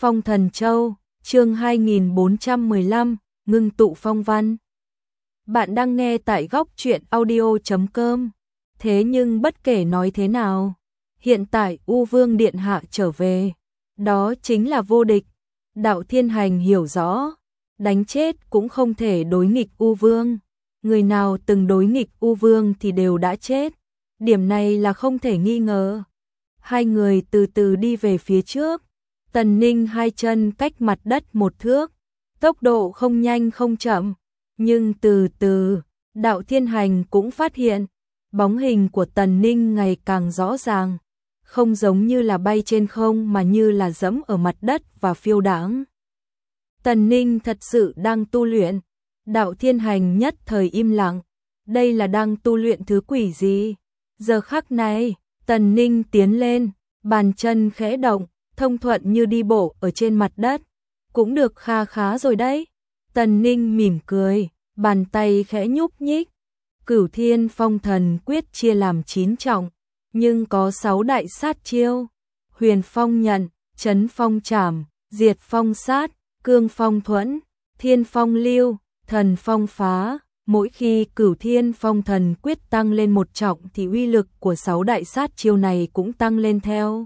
Phong Thần Châu, chương 2415, ngưng tụ phong văn. Bạn đang nghe tại góc truyện audio.com. Thế nhưng bất kể nói thế nào, hiện tại U Vương Điện Hạ trở về, đó chính là vô địch. Đạo Thiên Hành hiểu rõ, đánh chết cũng không thể đối nghịch U Vương. Người nào từng đối nghịch U Vương thì đều đã chết, điểm này là không thể nghi ngờ. Hai người từ từ đi về phía trước. Tần Ninh hai chân cách mặt đất một thước, tốc độ không nhanh không chậm, nhưng từ từ, Đạo Thiên Hành cũng phát hiện, bóng hình của Tần Ninh ngày càng rõ ràng, không giống như là bay trên không mà như là dẫm ở mặt đất và phiêu đãng. Tần Ninh thật sự đang tu luyện. Đạo Thiên Hành nhất thời im lặng, đây là đang tu luyện thứ quỷ gì? Giờ khắc này, Tần Ninh tiến lên, bàn chân khẽ động, thông thuận như đi bộ ở trên mặt đất, cũng được kha khá rồi đấy. Tần Ninh mỉm cười, bàn tay khẽ nhúc nhích. Cửu Thiên Phong Thần Quyết chia làm 9 trọng, nhưng có 6 đại sát chiêu: Huyền Phong Nhận, Chấn Phong Trảm, Diệt Phong Sát, Cương Phong Thuẫn, Thiên Phong Lưu, Thần Phong Phá. Mỗi khi Cửu Thiên Phong Thần Quyết tăng lên một trọng thì uy lực của 6 đại sát chiêu này cũng tăng lên theo.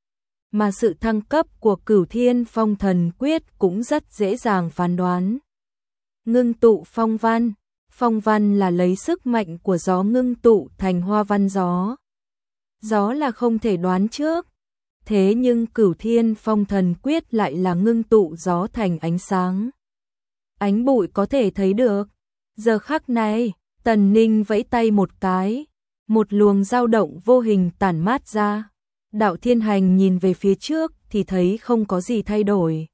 Mà sự thăng cấp của Cửu Thiên Phong Thần Quyết cũng rất dễ dàng phán đoán. Ngưng tụ phong văn. Phong văn là lấy sức mạnh của gió ngưng tụ thành hoa văn gió. Gió là không thể đoán trước, thế nhưng Cửu Thiên Phong Thần Quyết lại là ngưng tụ gió thành ánh sáng. Ánh bụi có thể thấy được. Giờ khắc này, Tần Ninh vẫy tay một cái, một luồng dao động vô hình tản mát ra. Đạo Thiên Hành nhìn về phía trước thì thấy không có gì thay đổi.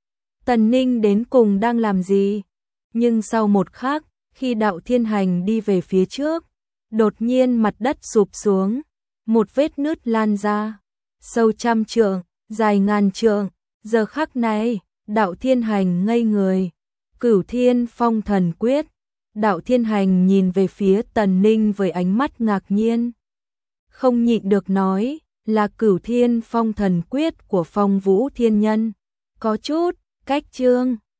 Tần Ninh đến cùng đang làm gì? Nhưng sau một khắc, khi Đạo Thiên Hành đi về phía trước, đột nhiên mặt đất sụp xuống, một vết nứt lan ra, sâu trăm trượng, dài ngàn trượng. Giờ khắc này, Đạo Thiên Hành ngây người. Cửu Thiên Phong Thần Quyết. Đạo Thiên Hành nhìn về phía Tần Ninh với ánh mắt ngạc nhiên, không nhịn được nói, là Cửu Thiên Phong Thần Quyết của Phong Vũ Thiên Nhân. Có chút cách chương.